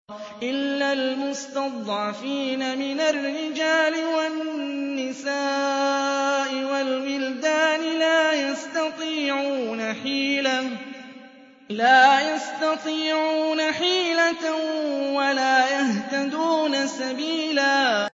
إِلَّا الْمُسْتَضْعَفِينَ مِنَ الرِّجَالِ وَالنِّسَاءِ وَالْوِلْدَانِ لَا يَسْتَطِيعُونَ حِيلَةً وَلَا يَهْتَدُونَ سَبِيلًا